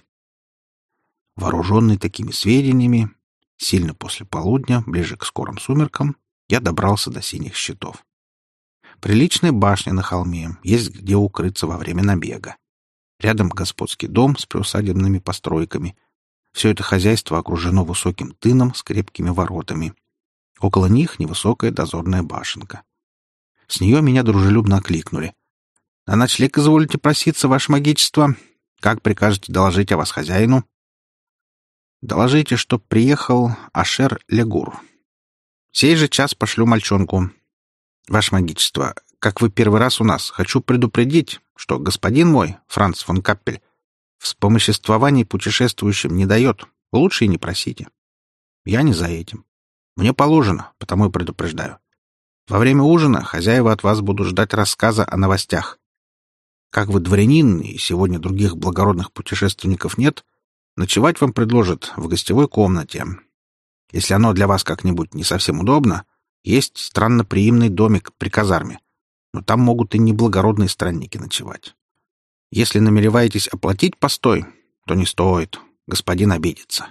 Вооруженный такими сведениями, сильно после полудня, ближе к скорым сумеркам, я добрался до Синих Щитов. Приличная башня на холме, есть где укрыться во время набега. Рядом господский дом с приусадебными постройками. Все это хозяйство окружено высоким тыном с крепкими воротами. Около них невысокая дозорная башенка. С нее меня дружелюбно окликнули. «На ночлег изволите проситься, ваше магичество? Как прикажете доложить о вас хозяину?» «Доложите, чтоб приехал Ашер Легур. Сей же час пошлю мальчонку. Ваше магичество, как вы первый раз у нас, хочу предупредить, что господин мой, Франц фон Каппель, вспомоществований путешествующим не дает. Лучше и не просите. Я не за этим. Мне положено, потому и предупреждаю. Во время ужина хозяева от вас будут ждать рассказа о новостях. Как вы дворянин, и сегодня других благородных путешественников нет, ночевать вам предложат в гостевой комнате. Если оно для вас как-нибудь не совсем удобно, есть странноприимный домик при казарме, но там могут и неблагородные странники ночевать. Если намереваетесь оплатить постой, то не стоит, господин обидится.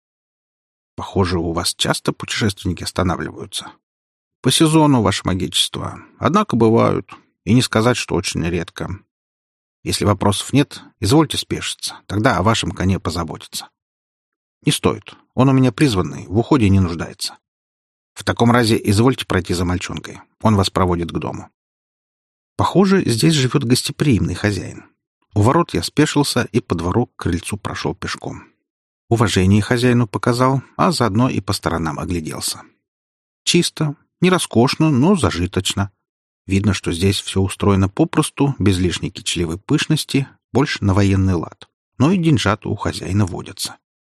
Похоже, у вас часто путешественники останавливаются. По сезону, ваше магичество. Однако бывают, и не сказать, что очень редко. Если вопросов нет, извольте спешиться, тогда о вашем коне позаботятся. Не стоит, он у меня призванный, в уходе не нуждается. В таком разе извольте пройти за мальчонкой, он вас проводит к дому. Похоже, здесь живет гостеприимный хозяин. У ворот я спешился и по двору к крыльцу прошел пешком. Уважение хозяину показал, а заодно и по сторонам огляделся. Чисто, не роскошно, но зажиточно. Видно, что здесь все устроено попросту, без лишней кичливой пышности, больше на военный лад. Но и деньжата у хозяина водятся.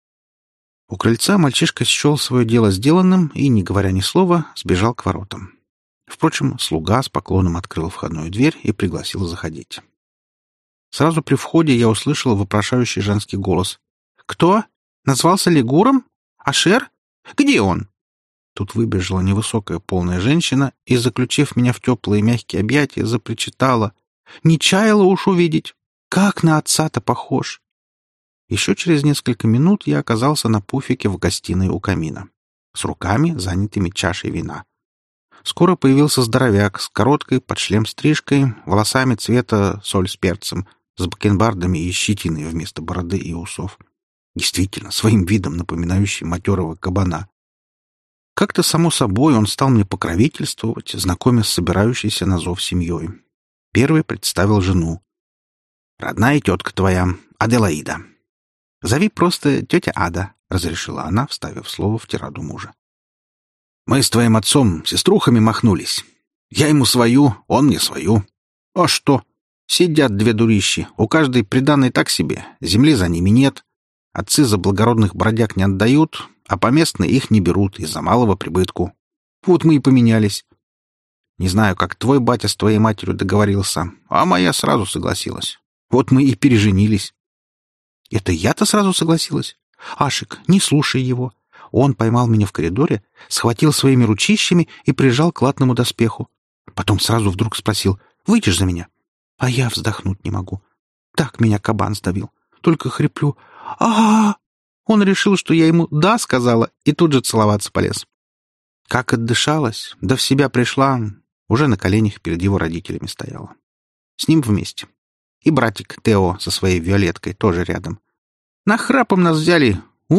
У крыльца мальчишка счел свое дело сделанным и, не говоря ни слова, сбежал к воротам. Впрочем, слуга с поклоном открыл входную дверь и пригласил заходить. Сразу при входе я услышал вопрошающий женский голос. «Кто? Назвался Легуром? Ашер? Где он?» Тут выбежала невысокая полная женщина и, заключив меня в теплые мягкие объятия, запричитала. «Не чаяла уж увидеть! Как на отца-то похож!» Еще через несколько минут я оказался на пуфике в гостиной у камина, с руками, занятыми чашей вина. Скоро появился здоровяк с короткой под шлем стрижкой, волосами цвета соль с перцем, с бакенбардами и щетиной вместо бороды и усов. Действительно, своим видом напоминающий матерого кабана. Как-то само собой он стал мне покровительствовать, знакомя с собирающейся на зов семьей. Первый представил жену. «Родная тетка твоя, Аделаида. Зови просто тетя Ада», — разрешила она, вставив слово в тираду мужа. «Мы с твоим отцом сеструхами махнулись. Я ему свою, он мне свою. А что? Сидят две дурищи, у каждой приданой так себе, земли за ними нет. Отцы за благородных бродяг не отдают, а поместные их не берут из-за малого прибытку. Вот мы и поменялись. Не знаю, как твой батя с твоей матерью договорился, а моя сразу согласилась. Вот мы и переженились. Это я-то сразу согласилась? Ашик, не слушай его. Он поймал меня в коридоре, схватил своими ручищами и прижал к латному доспеху. Потом сразу вдруг спросил: «Выйдешь за меня?» А я вздохнуть не могу. Так меня кабан сдавил. Только хриплю: а Он решил, что я ему «да» сказала, и тут же целоваться полез. Как отдышалась, да в себя пришла, уже на коленях перед его родителями стояла. С ним вместе. И братик Тео со своей Виолеткой тоже рядом. Нахрапом нас взяли.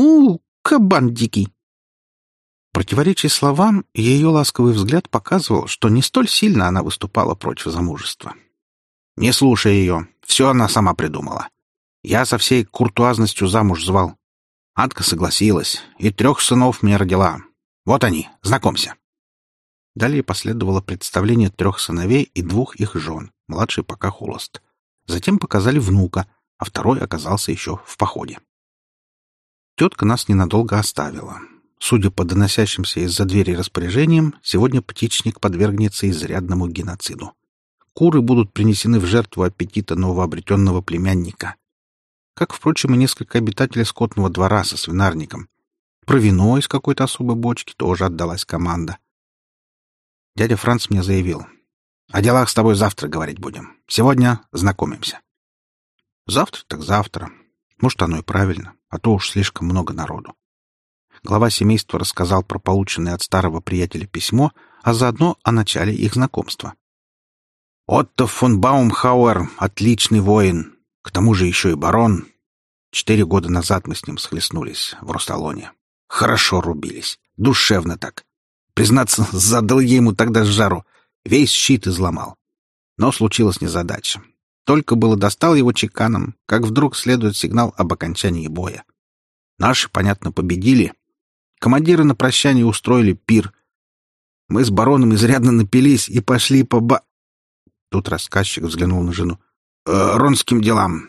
Кабан дикий. Противоречия словам, ее ласковый взгляд показывал, что не столь сильно она выступала против замужества. «Не слушай ее. Все она сама придумала. Я со всей куртуазностью замуж звал. Адка согласилась, и 3 сынов мне родила. Вот они, знакомься». Далее последовало представление 3 сыновей и 2 их жен, младший пока холост. Затем показали внука, а второй оказался еще в походе. Тетка нас ненадолго оставила. Судя по доносящимся из-за двери распоряжениям, сегодня птичник подвергнется изрядному геноциду. Куры будут принесены в жертву аппетита новообретенного племянника. Как, впрочем, и несколько обитателей скотного двора со свинарником. Про вино из какой-то особой бочки тоже отдалась команда. Дядя Франц мне заявил: «О делах с тобой завтра говорить будем. Сегодня знакомимся». Завтра так завтра. Может, оно и правильно, а то уж слишком много народу. Глава семейства рассказал про полученное от старого приятеля письмо, а заодно о начале их знакомства. «Отто фон Баумхауэр — отличный воин, к тому же еще и барон. 4 года назад мы с ним схлестнулись в Росталоне. Хорошо рубились, душевно так. Признаться, задал я ему тогда жару, весь щит изломал. Но случилась незадача. Только было достал его чеканом, как вдруг следует сигнал об окончании боя. Наши, понятно, победили. Командиры на прощание устроили пир. Мы с бароном изрядно напились и пошли по Тут рассказчик взглянул на жену. «Ронским делам».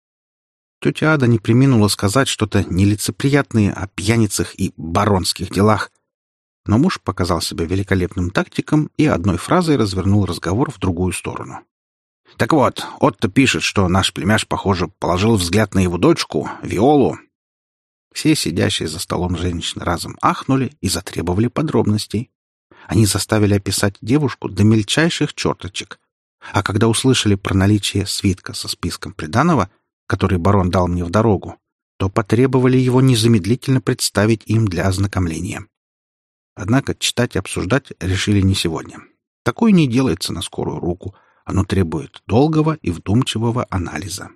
Тетя Ада не преминула сказать что-то нелицеприятное о пьяницах и баронских делах. Но муж показал себя великолепным тактиком и одной фразой развернул разговор в другую сторону. «Так вот, Отто пишет, что наш племяш, похоже, положил взгляд на его дочку, Виолу». Все сидящие за столом женщины разом ахнули и затребовали подробностей. Они заставили описать девушку до мельчайших черточек. А когда услышали про наличие свитка со списком приданого, который барон дал мне в дорогу, то потребовали его незамедлительно представить им для ознакомления. Однако читать и обсуждать решили не сегодня. Такое не делается на скорую руку, оно требует долгого и вдумчивого анализа.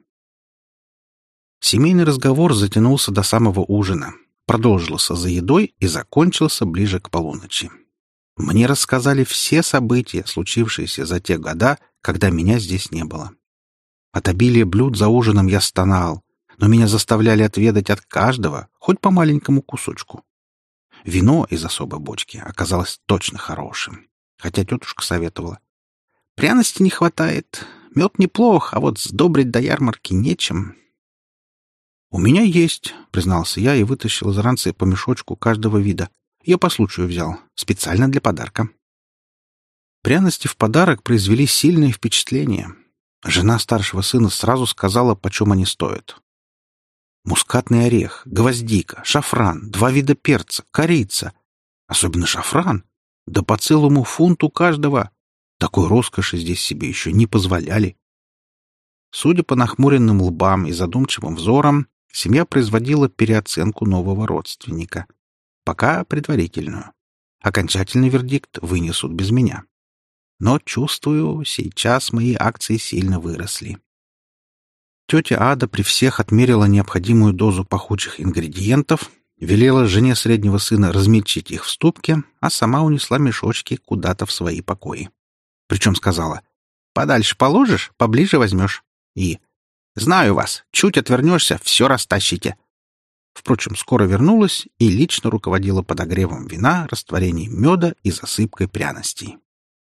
Семейный разговор затянулся до самого ужина, продолжился за едой и закончился ближе к полуночи. Мне рассказали все события, случившиеся за те года, когда меня здесь не было. От обилия блюд за ужином я стонал, но меня заставляли отведать от каждого хоть по маленькому кусочку. Вино из особой бочки оказалось точно хорошим, хотя тетушка советовала. Пряности не хватает, мед неплох, а вот сдобрить до ярмарки нечем. «У меня есть», — признался я и вытащил из ранца по мешочку каждого вида. Я по случаю взял, специально для подарка. Пряности в подарок произвели сильное впечатление. Жена старшего сына сразу сказала, почем они стоят. Мускатный орех, гвоздика, шафран, 2 вида перца, корица. Особенно шафран. Да по целому фунту каждого. Такой роскоши здесь себе еще не позволяли. Судя по нахмуренным лбам и задумчивым взорам, семья производила переоценку нового родственника. Пока предварительную. Окончательный вердикт вынесут без меня. Но, чувствую, сейчас мои акции сильно выросли. Тетя Ада при всех отмерила необходимую дозу пахучих ингредиентов, велела жене среднего сына размельчить их в ступке, а сама унесла мешочки куда-то в свои покои. Причем сказала: «Подальше положишь, поближе возьмешь». И «Знаю вас, чуть отвернешься, все растащите». Впрочем, скоро вернулась и лично руководила подогревом вина, растворением меда и засыпкой пряностей.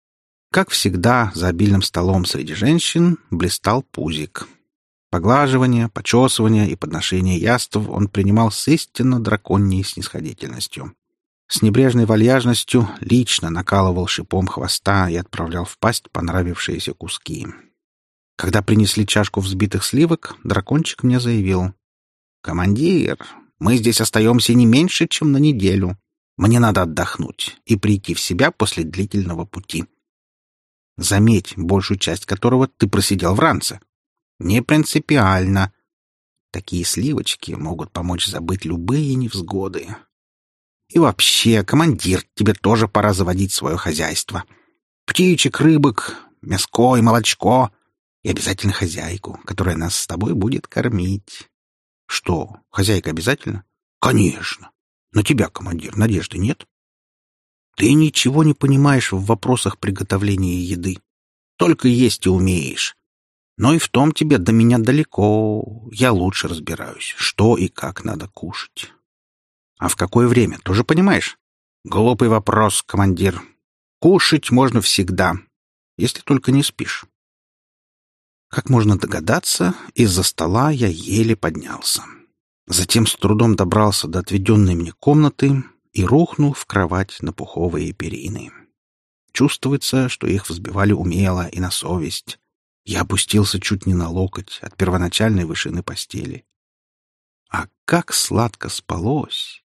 Как всегда, за обильным столом среди женщин блистал пузик. Поглаживание, почесывание и подношение яств он принимал с истинно драконьей снисходительностью. С небрежной вальяжностью лично накалывал шипом хвоста и отправлял в пасть понравившиеся куски. Когда принесли чашку взбитых сливок, дракончик мне заявил: «Командир, мы здесь остаемся не меньше, чем на неделю. Мне надо отдохнуть и прийти в себя после длительного пути. Заметь, большую часть которого ты просидел в ранце. Не принципиально. Такие сливочки могут помочь забыть любые невзгоды. И вообще, командир, тебе тоже пора заводить свое хозяйство. Птичек, рыбок, мяско и молочко. И обязательно хозяйку, которая нас с тобой будет кормить». «Что, хозяйка обязательно?» «Конечно. На тебя, командир, надежды нет?» «Ты ничего не понимаешь в вопросах приготовления еды. Только есть и умеешь. Но и в том тебе до меня далеко. Я лучше разбираюсь, что и как надо кушать». «А в какое время, тоже понимаешь?» «Глупый вопрос, командир. Кушать можно всегда, если только не спишь». Как можно догадаться, из-за стола я еле поднялся. Затем с трудом добрался до отведенной мне комнаты и рухнул в кровать на пуховые перины. Чувствуется, что их взбивали умело и на совесть. Я опустился чуть не на локоть от первоначальной вышины постели. А как сладко спалось!